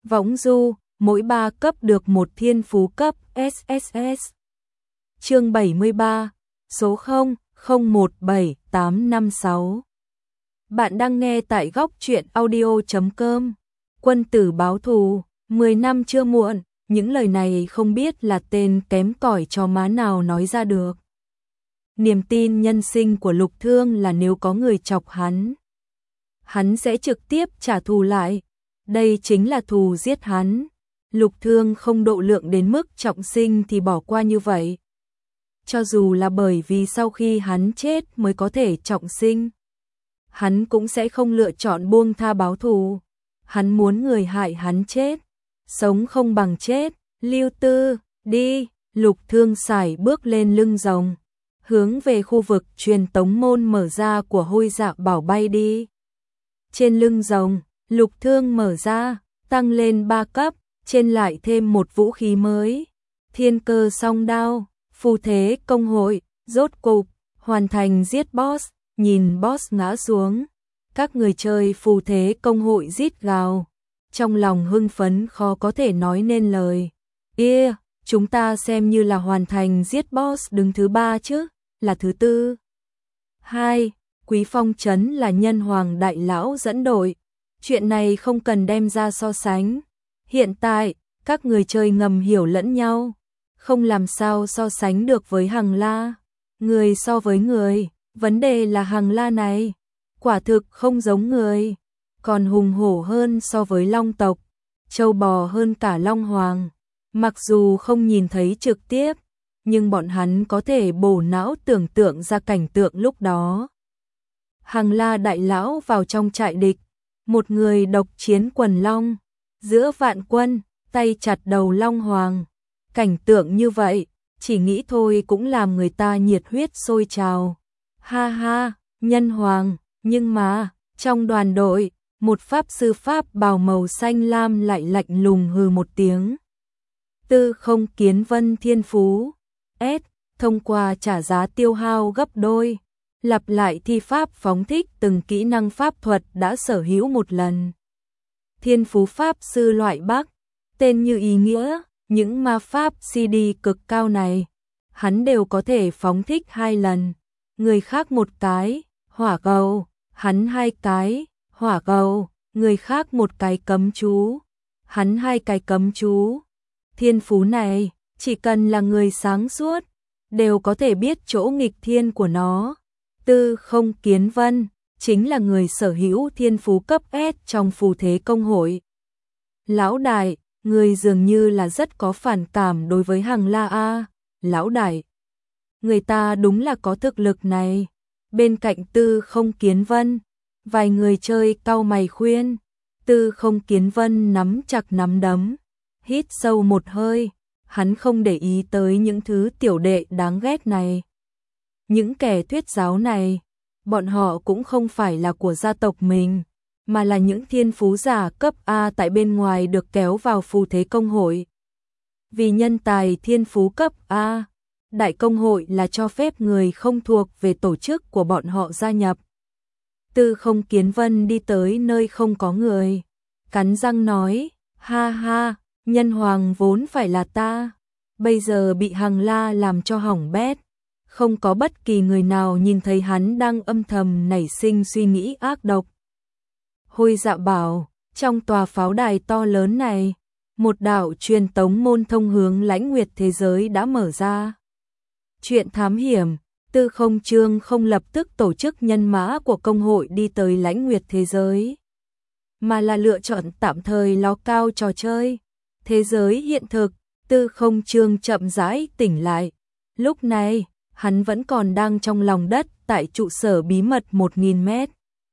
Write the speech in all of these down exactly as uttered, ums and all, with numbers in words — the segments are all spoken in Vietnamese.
Võng du, mỗi ba cấp được một thiên phú cấp ét ét ét. Chương bảy mươi ba, số không không một bảy tám năm sáu. Bạn đang nghe tại góc truyện audio chấm com. Quân tử báo thù, mười năm chưa muộn, những lời này không biết là tên kém cỏi chó má nào nói ra được. Niềm tin nhân sinh của Lục Thương là nếu có người chọc hắn, hắn sẽ trực tiếp trả thù lại. Đây chính là thù giết hắn. Lục Thương không độ lượng đến mức trọng sinh thì bỏ qua như vậy. Cho dù là bởi vì sau khi hắn chết mới có thể trọng sinh, hắn cũng sẽ không lựa chọn buông tha báo thù. Hắn muốn người hại hắn chết, sống không bằng chết. Lưu Tư, đi. Lục Thương sải bước lên lưng rồng, hướng về khu vực truyền tống môn mở ra của Hôi Dạ Bảo bay đi. Trên lưng rồng, Lục Thương mở ra, tăng lên ba cấp, trên lại thêm một vũ khí mới. Thiên Cơ Song Đao, phù thế công hội, rốt cục hoàn thành giết boss. Nhìn boss ngã xuống, các người chơi phù thế công hội rít gào, trong lòng hưng phấn khó có thể nói nên lời. Yeah, chúng ta xem như là hoàn thành giết boss đứng thứ ba chứ, là thứ tư. Hai, Quý Phong Trấn là Nhân Hoàng đại lão dẫn đội. Chuyện này không cần đem ra so sánh. Hiện tại, các người chơi ngầm hiểu lẫn nhau, không làm sao so sánh được với Hằng La. Người so với người, vấn đề là Hằng La này quả thực không giống người, còn hùng hổ hơn so với Long tộc, trâu bò hơn cả Long Hoàng. Mặc dù không nhìn thấy trực tiếp, nhưng bọn hắn có thể bổ não tưởng tượng ra cảnh tượng lúc đó. Hằng La đại lão vào trong trại địch, một người độc chiến quần long, giữa vạn quân, tay chặt đầu Long Hoàng. Cảnh tượng như vậy, chỉ nghĩ thôi cũng làm người ta nhiệt huyết sôi trào. Ha ha, Nhân Hoàng, nhưng mà, trong đoàn đội, một pháp sư pháp bào màu xanh lam lại lạnh lùng hừ một tiếng. Tư không kiến vân thiên phú, S, thông qua trả giá tiêu hao gấp đôi, lặp lại thi pháp phóng thích từng kỹ năng pháp thuật đã sở hữu một lần. Thiên phú pháp sư loại Bắc, tên như ý nghĩa, những ma pháp xê đê cực cao này, hắn đều có thể phóng thích hai lần. Người khác một cái, hỏa cầu, hắn hai cái, hỏa cầu, người khác một cái cấm chú, hắn hai cái cấm chú. Thiên phú này, chỉ cần là người sáng suốt, đều có thể biết chỗ nghịch thiên của nó. Tư không kiến vân, chính là người sở hữu thiên phú cấp S trong phù thế công hội. Lão đại, người dường như là rất có phản cảm đối với Hằng La a. Lão đại, người ta đúng là có thực lực này. Bên cạnh Tư không kiến vân, vài người chơi cau mày khuyên. Tư không kiến vân nắm chặt nắm đấm, hít sâu một hơi, hắn không để ý tới những thứ tiểu đệ đáng ghét này. Những kẻ thuyết giáo này, bọn họ cũng không phải là của gia tộc mình, mà là những thiên phú giả cấp A tại bên ngoài được kéo vào phù thế công hội. Vì nhân tài thiên phú cấp A, đại công hội là cho phép người không thuộc về tổ chức của bọn họ gia nhập. Tư không kiến vân đi tới nơi không có người, cắn răng nói, ha ha, Nhân Hoàng vốn phải là ta, bây giờ bị Hằng La làm cho hỏng bét. Không có bất kỳ người nào nhìn thấy hắn đang âm thầm nảy sinh suy nghĩ ác độc. Hôi Dạ Bảo, trong tòa pháo đài to lớn này, một đạo truyền tống môn thông hướng lãnh nguyệt thế giới đã mở ra. Chuyện thám hiểm, Tư Không Chương không lập tức tổ chức nhân mã của công hội đi tới lãnh nguyệt thế giới, mà là lựa chọn tạm thời ló cao trò chơi. Thế giới hiện thực, Tư Không Chương chậm rãi tỉnh lại. Lúc này, hắn vẫn còn đang trong lòng đất tại trụ sở bí mật một nghìn mét.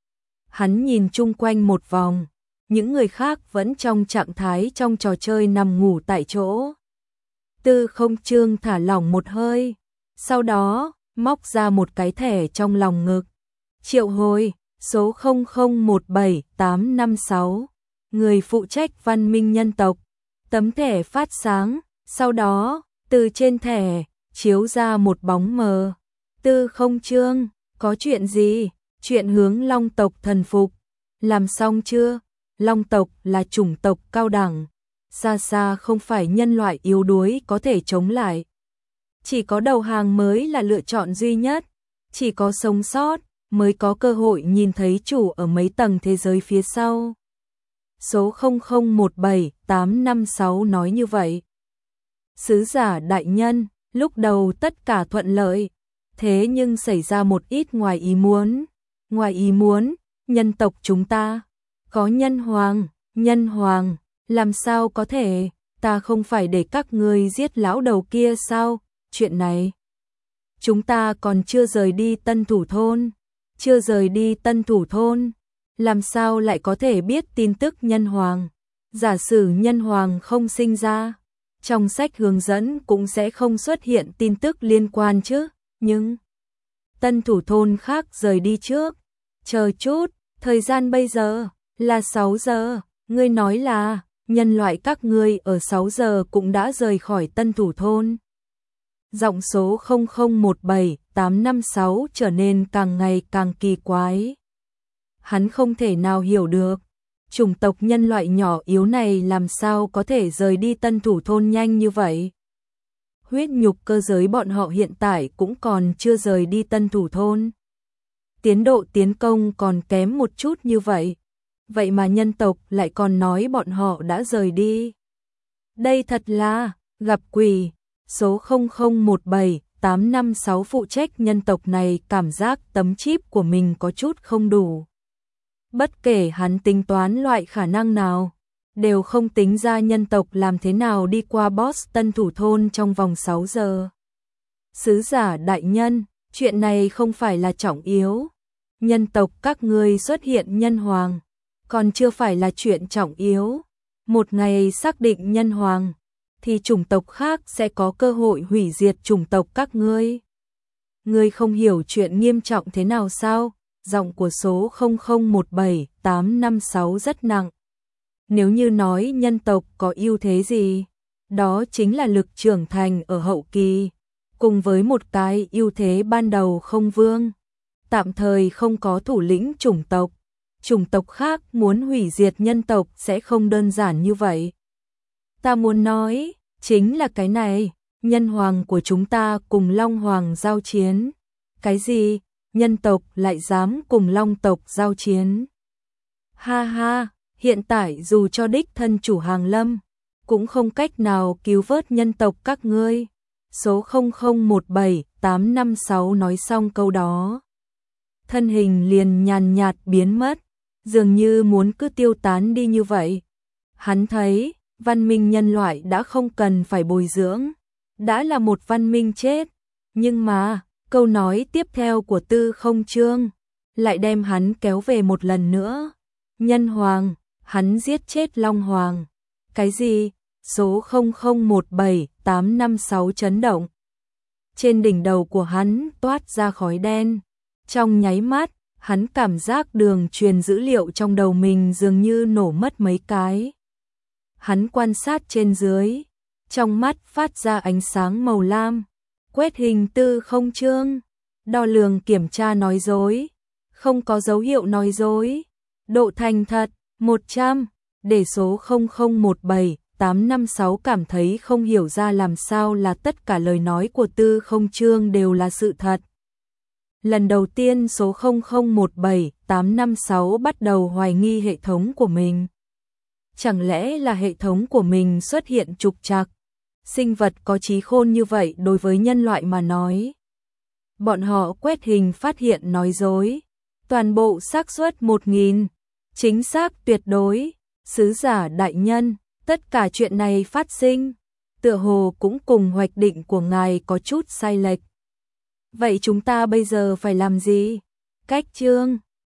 Hắn nhìn chung quanh một vòng, những người khác vẫn trong trạng thái trong trò chơi nằm ngủ tại chỗ. Tư Không Chương thả lỏng một hơi, sau đó móc ra một cái thẻ trong lòng ngực. Triệu hồi, số không không một bảy tám năm sáu, người phụ trách văn minh nhân tộc. Tấm thẻ phát sáng, sau đó, từ trên thẻ, chiếu ra một bóng mờ. Tư Không Chương, có chuyện gì? Chuyện hướng Long tộc thần phục. Làm xong chưa? Long tộc là chủng tộc cao đẳng, xa xa không phải nhân loại yếu đuối có thể chống lại. Chỉ có đầu hàng mới là lựa chọn duy nhất, chỉ có sống sót mới có cơ hội nhìn thấy chủ ở mấy tầng thế giới phía sau. Số không không một bảy tám năm sáu nói như vậy. Sứ giả đại nhân, lúc đầu tất cả thuận lợi, thế nhưng xảy ra một ít ngoài ý muốn. Ngoài ý muốn, nhân tộc chúng ta có nhân hoàng, nhân hoàng, làm sao có thể, ta không phải để các ngươi giết lão đầu kia sao, chuyện này. Chúng ta còn chưa rời đi Tân Thủ Thôn, chưa rời đi Tân Thủ Thôn, làm sao lại có thể biết tin tức nhân hoàng. Giả sử nhân hoàng không sinh ra, trong sách hướng dẫn cũng sẽ không xuất hiện tin tức liên quan chứ, nhưng Tân Thủ Thôn khác rời đi trước. Chờ chút, thời gian bây giờ là sáu giờ, ngươi nói là nhân loại các ngươi ở sáu giờ cũng đã rời khỏi Tân Thủ Thôn. Giọng số không không một bảy tám năm sáu trở nên càng ngày càng kỳ quái. Hắn không thể nào hiểu được, chủng tộc nhân loại nhỏ yếu này làm sao có thể rời đi Tân Thủ Thôn nhanh như vậy. Huyết nhục cơ giới bọn họ hiện tại cũng còn chưa rời đi Tân Thủ Thôn. Tiến độ tiến công còn kém một chút như vậy. Vậy mà nhân tộc lại còn nói bọn họ đã rời đi. Đây thật là gặp quỷ. Số không không một bảy tám năm sáu phụ trách nhân tộc này cảm giác tấm chip của mình có chút không đủ. Bất kể hắn tính toán loại khả năng nào, đều không tính ra nhân tộc làm thế nào đi qua boss Tân Thủ Thôn trong vòng sáu giờ. Sứ giả đại nhân, chuyện này không phải là trọng yếu. Nhân tộc các ngươi xuất hiện nhân hoàng, còn chưa phải là chuyện trọng yếu. Một ngày xác định nhân hoàng, thì chủng tộc khác sẽ có cơ hội hủy diệt chủng tộc các ngươi. Ngươi không hiểu chuyện nghiêm trọng thế nào sao? Giọng của số không không một bảy tám năm sáu rất nặng. Nếu như nói nhân tộc có ưu thế gì, đó chính là lực trưởng thành ở hậu kỳ, cùng với một cái ưu thế ban đầu không vương. Tạm thời không có thủ lĩnh chủng tộc, chủng tộc khác muốn hủy diệt nhân tộc sẽ không đơn giản như vậy. Ta muốn nói, chính là cái này, nhân hoàng của chúng ta cùng Long Hoàng giao chiến. Cái gì? Nhân tộc lại dám cùng Long tộc giao chiến? Ha ha, hiện tại dù cho đích thân chủ Hàng Lâm, cũng không cách nào cứu vớt nhân tộc các ngươi. Số không không một bảy tám năm sáu nói xong câu đó, thân hình liền nhàn nhạt biến mất, dường như muốn cứ tiêu tán đi như vậy. Hắn thấy, văn minh nhân loại đã không cần phải bồi dưỡng, đã là một văn minh chết. Nhưng mà, câu nói tiếp theo của Tư Không Trương lại đem hắn kéo về một lần nữa. Nhân hoàng, hắn giết chết Long Hoàng. Cái gì? Số không không một bảy tám năm sáu chấn động. Trên đỉnh đầu của hắn toát ra khói đen. Trong nháy mắt, hắn cảm giác đường truyền dữ liệu trong đầu mình dường như nổ mất mấy cái. Hắn quan sát trên dưới, trong mắt phát ra ánh sáng màu lam, quét hình Tư Không Trương, đo lường kiểm tra nói dối, không có dấu hiệu nói dối, độ thành thật một trăm, để số không không một bảy tám năm sáu cảm thấy không hiểu ra làm sao là tất cả lời nói của Tư Không Trương đều là sự thật. Lần đầu tiên số không không một bảy tám năm sáu bắt đầu hoài nghi hệ thống của mình. Chẳng lẽ là hệ thống của mình xuất hiện trục trặc? Sinh vật có trí khôn như vậy đối với nhân loại mà nói. Bọn họ quét hình phát hiện nói dối. Toàn bộ xác suất một nghìn. Chính xác tuyệt đối. Sứ giả đại nhân, tất cả chuyện này phát sinh, tựa hồ cũng cùng hoạch định của ngài có chút sai lệch. Vậy chúng ta bây giờ phải làm gì? Cách chương